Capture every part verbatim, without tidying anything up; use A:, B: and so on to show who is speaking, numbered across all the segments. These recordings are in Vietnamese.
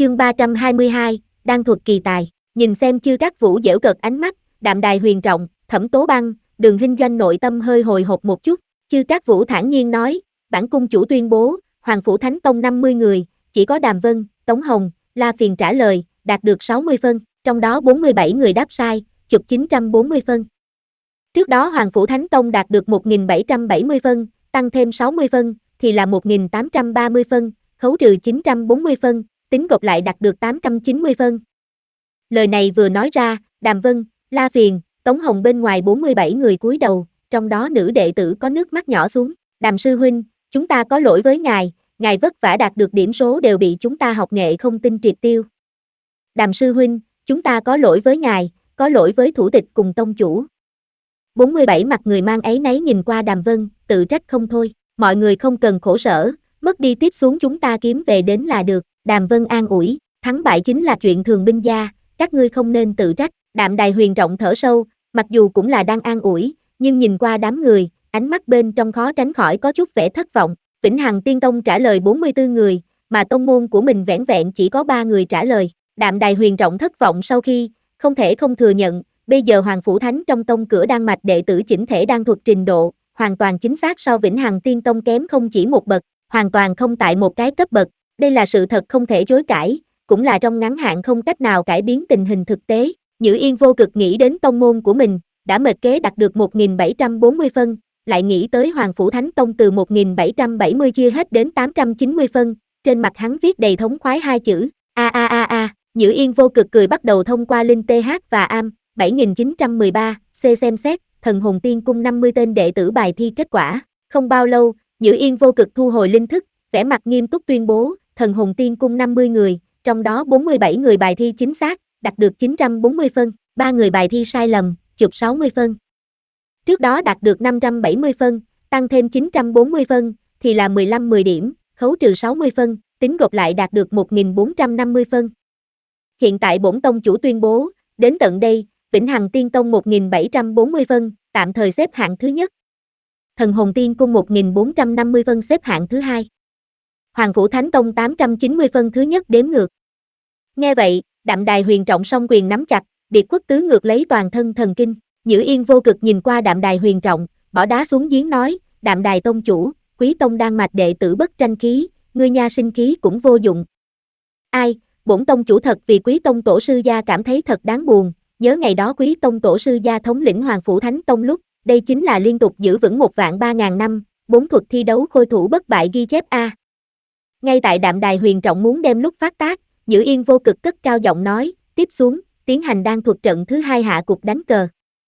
A: Chương ba trăm hai mươi hai, Đan thuật kỳ tài. Nhìn xem Chư Cát Vũ giễu cợt ánh mắt, Đạm Đài Huyền Trọng, Thẩm Tố Băng, Đường Hinh Doanh nội tâm hơi hồi hộp một chút. Chư Cát Vũ thản nhiên nói, bản cung chủ tuyên bố, Hoàng Phủ Thánh Tông năm mươi người, chỉ có Đàm Vân, Tống Hồng, La Phiền trả lời, đạt được sáu mươi phân, trong đó bốn mươi bảy người đáp sai, chụp chín trăm bốn mươi phân. Trước đó Hoàng Phủ Thánh Tông đạt được một nghìn bảy trăm bảy mươi phân, tăng thêm sáu mươi phân, thì là một nghìn tám trăm ba mươi phân, khấu trừ chín trăm bốn mươi phân, tính gộp lại đạt được tám trăm chín mươi phân. Lời này vừa nói ra, Đàm Vân, La Phiền, Tống Hồng bên ngoài bốn mươi bảy người cúi đầu, trong đó nữ đệ tử có nước mắt nhỏ xuống. Đàm sư huynh, chúng ta có lỗi với ngài, ngài vất vả đạt được điểm số đều bị chúng ta học nghệ không tinh triệt tiêu. Đàm sư huynh, chúng ta có lỗi với ngài, có lỗi với thủ tịch cùng tông chủ. bốn mươi bảy mặt người mang áy náy nhìn qua Đàm Vân, tự trách không thôi, mọi người không cần khổ sở, mất đi tiếp xuống chúng ta kiếm về đến là được. Đàm Vân an ủi, thắng bại chính là chuyện thường binh gia, các ngươi không nên tự trách. Đạm Đài Huyền Trọng thở sâu, mặc dù cũng là đang an ủi, nhưng nhìn qua đám người, ánh mắt bên trong khó tránh khỏi có chút vẻ thất vọng. Vĩnh Hằng Tiên Tông trả lời bốn mươi tư người, mà tông môn của mình vẻn vẹn chỉ có ba người trả lời. Đạm Đài Huyền Trọng thất vọng sau khi, không thể không thừa nhận, bây giờ Hoàng Phủ Thánh trong tông cửa đan mạch đệ tử chỉnh thể đan thuật trình độ, hoàn toàn chính xác so Vĩnh Hằng Tiên Tông kém không chỉ một bậc, hoàn toàn không tại một cái cấp bậc. Đây là sự thật không thể chối cãi, cũng là trong ngắn hạn không cách nào cải biến tình hình thực tế. Nhữ Yên vô cực nghĩ đến tông môn của mình, đã mệt kế đạt được một nghìn bảy trăm bốn mươi phân, lại nghĩ tới Hoàng Phủ Thánh Tông từ một nghìn bảy trăm bảy mươi chia hết đến tám trăm chín mươi phân, trên mặt hắn viết đầy thống khoái hai chữ, a a a a. Nhữ Yên vô cực cười bắt đầu thông qua Linh tê hát và Am, bảy nghìn chín trăm mười ba, C xem xét, Thần Hồn Tiên Cung năm mươi tên đệ tử bài thi kết quả. Không bao lâu, Nhữ Yên vô cực thu hồi linh thức, vẻ mặt nghiêm túc tuyên bố, Thần Hồn Tiên Cung năm mươi người, trong đó bốn mươi bảy người bài thi chính xác, đạt được chín trăm bốn mươi phân, ba người bài thi sai lầm, chụp sáu mươi phân. Trước đó đạt được năm trăm bảy mươi phân, tăng thêm chín trăm bốn mươi phân, thì là mười lăm mười điểm, khấu trừ sáu mươi phân, tính gộp lại đạt được một nghìn bốn trăm năm mươi phân. Hiện tại bổn tông chủ tuyên bố, đến tận đây, Vĩnh Hằng Tiên Tông một nghìn bảy trăm bốn mươi phân, tạm thời xếp hạng thứ nhất. Thần Hồn Tiên Cung một nghìn bốn trăm năm mươi phân xếp hạng thứ hai. Hoàng Phủ Thánh Tông tám trăm chín mươi phân thứ nhất đếm ngược. Nghe vậy, Đạm Đài Huyền Trọng song quyền nắm chặt, Điệt Quốc Tứ ngược lấy toàn thân thần kinh. Nhữ Yên vô cực nhìn qua Đạm Đài Huyền Trọng, bỏ đá xuống giếng nói, Đạm Đài tông chủ, Quý tông đan mạch đệ tử bất tranh khí, ngươi nha sinh khí cũng vô dụng. Ai, bổn tông chủ thật vì Quý tông tổ sư gia cảm thấy thật đáng buồn, nhớ ngày đó Quý tông tổ sư gia thống lĩnh Hoàng Phủ Thánh Tông lúc, đây chính là liên tục giữ vững một vạn ba ngàn năm, bốn thuật thi đấu khôi thủ bất bại ghi chép a. Ngay tại Đạm Đài Huyền Trọng muốn đem lúc phát tác, Nhữ Yên vô cực cất cao giọng nói, tiếp xuống, tiến hành đan thuật trận thứ hai hạ cục đánh cờ.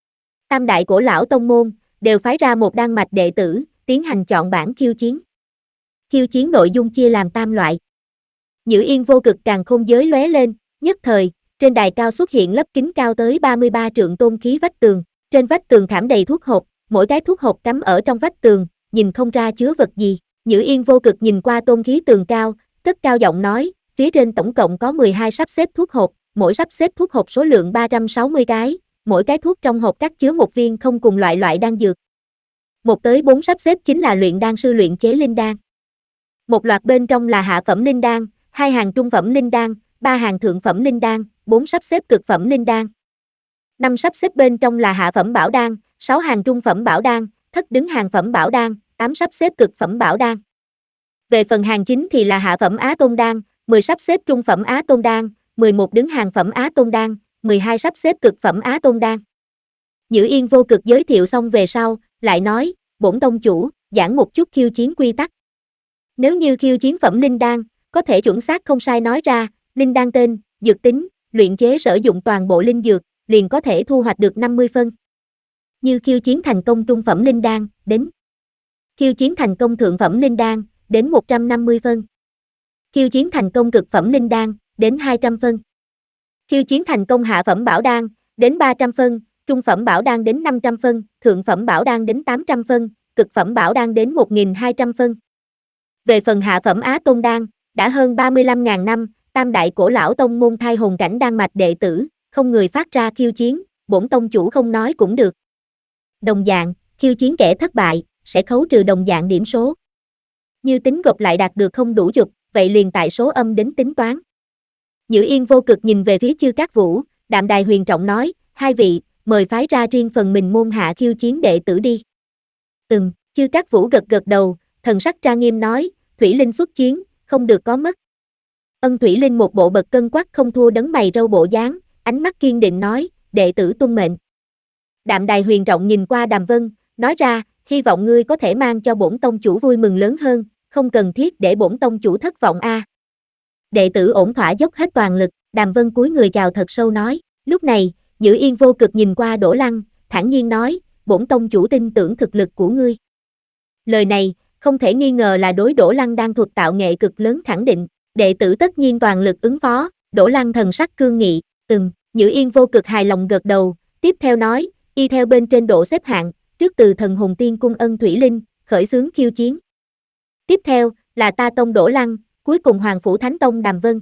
A: Tam đại cổ lão tông môn, đều phái ra một đan mạch đệ tử, tiến hành chọn bảng khiêu chiến. Khiêu chiến nội dung chia làm tam loại. Nhữ Yên vô cực càng không giới lóe lên, nhất thời, trên đài cao xuất hiện lớp kính cao tới ba mươi ba trượng tôn khí vách tường, trên vách tường khảm đầy thuốc hộp, mỗi cái thuốc hộp cắm ở trong vách tường, nhìn không ra chứa vật gì. Nhữ Yên vô cực nhìn qua tôn khí tường cao, cất cao giọng nói, phía trên tổng cộng có mười hai sắp xếp thuốc hộp, mỗi sắp xếp thuốc hộp số lượng ba trăm sáu mươi cái, mỗi cái thuốc trong hộp cắt chứa một viên không cùng loại loại đan dược. Một tới bốn sắp xếp chính là luyện đan sư luyện chế linh đan. Một loạt bên trong là hạ phẩm linh đan, hai hàng trung phẩm linh đan, ba hàng thượng phẩm linh đan, bốn sắp xếp cực phẩm linh đan. Năm sắp xếp bên trong là hạ phẩm bảo đan, sáu hàng trung phẩm bảo đan, thất đứng hàng phẩm bảo đan, tám sắp xếp cực phẩm bảo đan. Về phần hàng chính thì là hạ phẩm á tôn đan, mười sắp xếp trung phẩm á tôn đan, mười một đứng hàng phẩm á tôn đan, mười hai sắp xếp cực phẩm á tôn đan. Nhữ Yên vô cực giới thiệu xong về sau, lại nói, bổn tông chủ, giảng một chút khiêu chiến quy tắc. Nếu như khiêu chiến phẩm linh đan, có thể chuẩn xác không sai nói ra, linh đan tên, dược tính, luyện chế sử dụng toàn bộ linh dược, liền có thể thu hoạch được năm mươi phân. Như khiêu chiến thành công trung phẩm linh đan, đến. Khiêu chiến thành công thượng phẩm linh đan, đến một trăm năm mươi phân. Khiêu chiến thành công cực phẩm linh đan, đến hai trăm phân. Khiêu chiến thành công hạ phẩm bảo đan, đến ba trăm phân, trung phẩm bảo đan đến năm trăm phân, thượng phẩm bảo đan đến tám trăm phân, cực phẩm bảo đan đến một nghìn hai trăm phân. Về phần hạ phẩm á tôn đan, đã hơn ba mươi lăm nghìn năm, tam đại cổ lão tông môn thai hồn cảnh đan mạch đệ tử, không người phát ra khiêu chiến, bổn tông chủ không nói cũng được. Đồng dạng, khiêu chiến kẻ thất bại, sẽ khấu trừ đồng dạng điểm số. Như tính gộp lại đạt được không đủ chục, vậy liền tại số âm đến tính toán. Nhữ Yên vô cực nhìn về phía Chư Cát Vũ, đạm đài huyền trọng nói, hai vị, mời phái ra riêng phần mình môn hạ khiêu chiến đệ tử đi. Ừm, Chư Cát Vũ gật gật đầu, thần sắc trang nghiêm nói, Thủy Linh xuất chiến, không được có mất. Ân Thủy Linh một bộ bật cân quắc không thua đấng mày râu bộ dáng, ánh mắt kiên định nói, đệ tử tuân mệnh. Đạm đài huyền trọng nhìn qua Đàm Vân, nói ra, hy vọng ngươi có thể mang cho bổn tông chủ vui mừng lớn hơn, không cần thiết để bổn tông chủ thất vọng a. À. Đệ tử ổn thỏa dốc hết toàn lực, Đàm Vân cúi người chào thật sâu nói, lúc này, Nhữ Yên vô cực nhìn qua Đỗ Lăng, thản nhiên nói, bổn tông chủ tin tưởng thực lực của ngươi. Lời này, không thể nghi ngờ là đối Đỗ Lăng đang thuật tạo nghệ cực lớn khẳng định, đệ tử tất nhiên toàn lực ứng phó, Đỗ Lăng thần sắc cương nghị, ừm, Nhữ Yên vô cực hài lòng gật đầu, tiếp theo nói, y theo bên trên độ xếp hạng, trước từ thần hồn tiên cung Ân Thủy Linh, khởi xướng khiêu chiến. Tiếp theo, là ta tông Đỗ Lăng, cuối cùng Hoàng Phủ Thánh Tông Đàm Vân.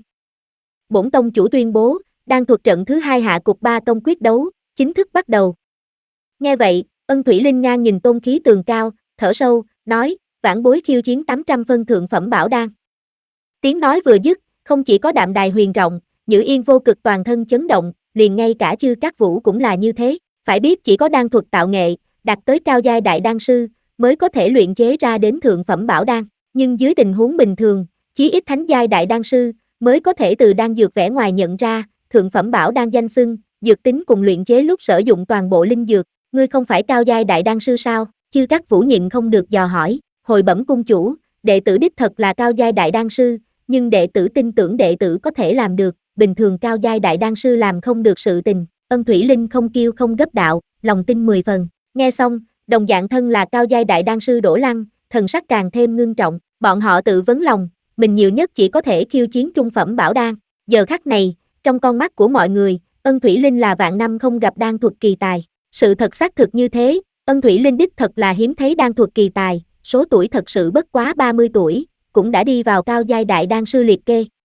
A: Bổn tông chủ tuyên bố, đang thuộc trận thứ hai hạ cục ba tông quyết đấu, chính thức bắt đầu. Nghe vậy, Ân Thủy Linh ngang nhìn tôn khí tường cao, thở sâu, nói, vãn bối khiêu chiến tám trăm phân thượng phẩm bảo đan. Tiếng nói vừa dứt, không chỉ có đạm đài huyền rộng, Nhữ Yên vô cực toàn thân chấn động, liền ngay cả Chư Cát Vũ cũng là như thế, phải biết chỉ có đan thuật tạo nghệ, đạt tới cao giai đại đan sư, mới có thể luyện chế ra đến thượng phẩm bảo đan, nhưng dưới tình huống bình thường, chí ít thánh giai đại đan sư, mới có thể từ đan dược vẻ ngoài nhận ra, thượng phẩm bảo đan danh xưng, dược tính cùng luyện chế lúc sử dụng toàn bộ linh dược, ngươi không phải cao giai đại đan sư sao? Chư Cát Vũ nhịn không được dò hỏi, hồi bẩm cung chủ, đệ tử đích thật là cao giai đại đan sư, nhưng đệ tử tin tưởng đệ tử có thể làm được, bình thường cao giai đại đan sư làm không được sự tình, Ân Thủy Linh không kiêu không gấp đạo, lòng tin mười phần, nghe xong, đồng dạng thân là cao giai đại đan sư Đỗ Lăng, thần sắc càng thêm ngưng trọng, bọn họ tự vấn lòng, mình nhiều nhất chỉ có thể khiêu chiến trung phẩm bảo đan, giờ khắc này, trong con mắt của mọi người, Ân Thủy Linh là vạn năm không gặp đan thuật kỳ tài, sự thật xác thực như thế, Ân Thủy Linh đích thật là hiếm thấy đan thuật kỳ tài, số tuổi thật sự bất quá ba mươi tuổi, cũng đã đi vào cao giai đại đan sư liệt kê.